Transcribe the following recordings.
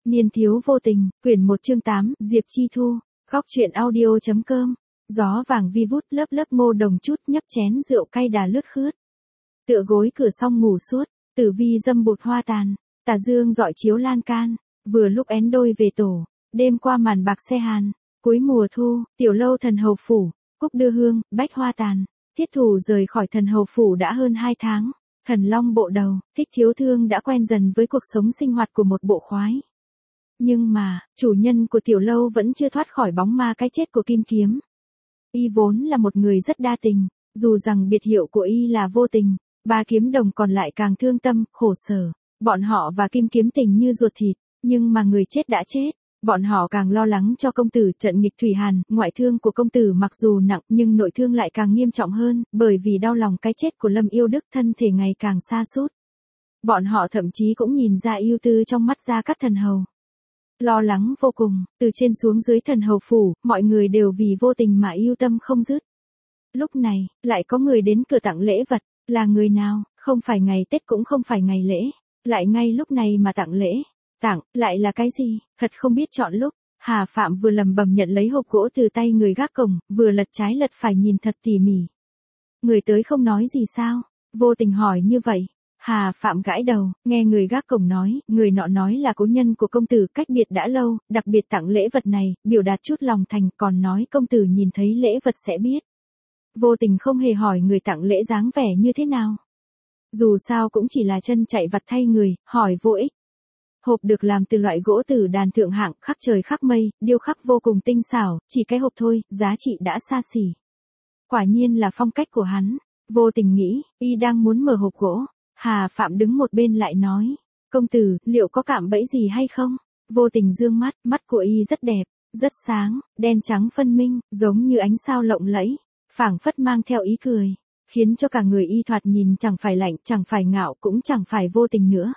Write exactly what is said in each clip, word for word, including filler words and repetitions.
Niên thiếu vô tình, quyển một chương tám, Diệp Chi Thu, góc truyện audio.com, gió vàng vi vút lớp lớp ngô đồng chút nhấp chén rượu cay đà lướt khướt. Tựa gối cửa xong ngủ suốt, tử vi dâm bột hoa tàn, tà dương dọi chiếu lan can, vừa lúc én đôi về tổ, đêm qua màn bạc xe hàn, cuối mùa thu, tiểu lâu thần hầu phủ, cúc đưa hương, bách hoa tàn, thiết thủ rời khỏi thần hầu phủ đã hơn hai tháng. Thần long bộ đầu, Thích Thiếu Thương đã quen dần với cuộc sống sinh hoạt của một bộ khoái. Nhưng mà, chủ nhân của tiểu lâu vẫn chưa thoát khỏi bóng ma cái chết của Kim Kiếm. Y vốn là một người rất đa tình, dù rằng biệt hiệu của Y là vô tình, ba kiếm đồng còn lại càng thương tâm, khổ sở. Bọn họ và Kim Kiếm tình như ruột thịt, nhưng mà người chết đã chết. Bọn họ càng lo lắng cho công tử. Trận nghịch thủy hàn, ngoại thương của công tử mặc dù nặng nhưng nội thương lại càng nghiêm trọng hơn, bởi vì đau lòng cái chết của Lâm Yêu Đức, thân thể ngày càng sa sút. Bọn họ thậm chí cũng nhìn ra ưu tư trong mắt Gia Cát Thần Hầu. Lo lắng vô cùng, từ trên xuống dưới thần hầu phủ, mọi người đều vì vô tình mà yêu tâm không dứt. Lúc này, lại có người đến cửa tặng lễ vật, là người nào, không phải ngày Tết cũng không phải ngày lễ, lại ngay lúc này mà tặng lễ. Tặng, lại là cái gì, thật không biết chọn lúc. Hà Phạm vừa lầm bầm nhận lấy hộp gỗ từ tay người gác cổng, vừa lật trái lật phải nhìn thật tỉ mỉ. Người tới không nói gì sao? Vô tình hỏi như vậy. Hà Phạm gãi đầu, nghe người gác cổng nói, người nọ nói là cố nhân của công tử cách biệt đã lâu, đặc biệt tặng lễ vật này, biểu đạt chút lòng thành, còn nói công tử nhìn thấy lễ vật sẽ biết. Vô tình không hề hỏi người tặng lễ dáng vẻ như thế nào. Dù sao cũng chỉ là chân chạy vặt thay người, hỏi vô ích. Hộp được làm từ loại gỗ tử đàn thượng hạng, khắc trời khắc mây, điêu khắc vô cùng tinh xảo, chỉ cái hộp thôi, giá trị đã xa xỉ. Quả nhiên là phong cách của hắn. Vô tình nghĩ, y đang muốn mở hộp gỗ. Hà Phạm đứng một bên lại nói, công tử, liệu có cạm bẫy gì hay không? Vô tình dương mắt, mắt của y rất đẹp, rất sáng, đen trắng phân minh, giống như ánh sao lộng lẫy, phảng phất mang theo ý cười, khiến cho cả người y thoạt nhìn chẳng phải lạnh, chẳng phải ngạo, cũng chẳng phải vô tình nữa.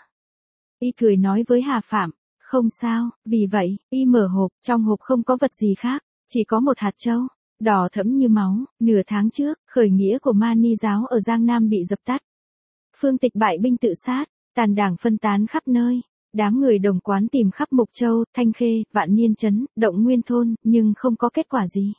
Y cười nói với Hà Phạm, không sao, vì vậy, y mở hộp, trong hộp không có vật gì khác, chỉ có một hạt châu, đỏ thẫm như máu. Nửa tháng trước, khởi nghĩa của Mani giáo ở Giang Nam bị dập tắt. Phương Tịch bại binh tự sát, tàn đảng phân tán khắp nơi. Đám người đồng quán tìm khắp Mục Châu, Thanh Khê, Vạn Niên Trấn, Động Nguyên Thôn, nhưng không có kết quả gì.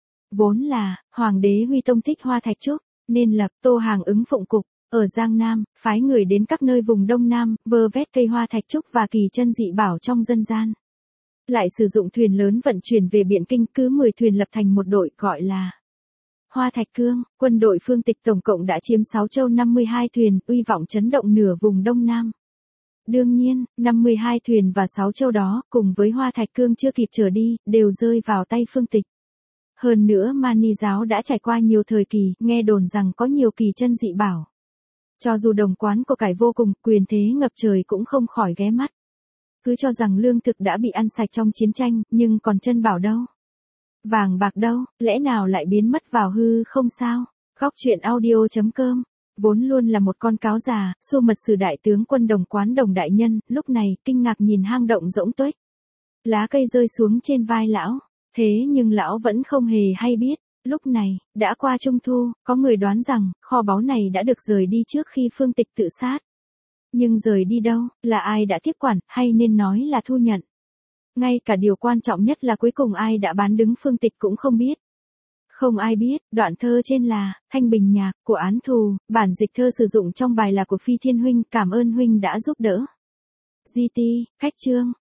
Vốn là, Hoàng đế Huy Tông thích hoa thạch trúc, nên lập Tô Hàng ứng phụng cục. Ở Giang Nam, phái người đến các nơi vùng Đông Nam, vơ vét cây hoa thạch trúc và kỳ chân dị bảo trong dân gian. Lại sử dụng thuyền lớn vận chuyển về Biện Kinh, cứ mười thuyền lập thành một đội gọi là Hoa Thạch Cương. Quân đội Phương Tịch tổng cộng đã chiếm sáu châu năm mươi hai thuyền, uy vọng chấn động nửa vùng Đông Nam. Đương nhiên, năm mươi hai thuyền và sáu châu đó, cùng với Hoa Thạch Cương chưa kịp trở đi, đều rơi vào tay Phương Tịch. Hơn nữa Mani giáo đã trải qua nhiều thời kỳ, nghe đồn rằng có nhiều kỳ chân dị bảo. Cho dù đồng quán của cải vô cùng, quyền thế ngập trời cũng không khỏi ghé mắt. Cứ cho rằng lương thực đã bị ăn sạch trong chiến tranh, nhưng còn chân bảo đâu? Vàng bạc đâu, lẽ nào lại biến mất vào hư không sao? Góc truyện audio.com, vốn luôn là một con cáo già, xu mật sử đại tướng quân đồng quán Đồng đại nhân, lúc này, kinh ngạc nhìn hang động rỗng tuếch. Lá cây rơi xuống trên vai lão, thế nhưng lão vẫn không hề hay biết. Lúc này, đã qua Trung Thu, có người đoán rằng, kho báu này đã được rời đi trước khi Phương Tịch tự sát. Nhưng rời đi đâu, là ai đã tiếp quản, hay nên nói là thu nhận. Ngay cả điều quan trọng nhất là cuối cùng ai đã bán đứng Phương Tịch cũng không biết. Không ai biết, đoạn thơ trên là, Thanh Bình Nhạc, của Án Thù, bản dịch thơ sử dụng trong bài là của Phi Thiên Huynh, cảm ơn Huynh đã giúp đỡ. giê tê, khách chương,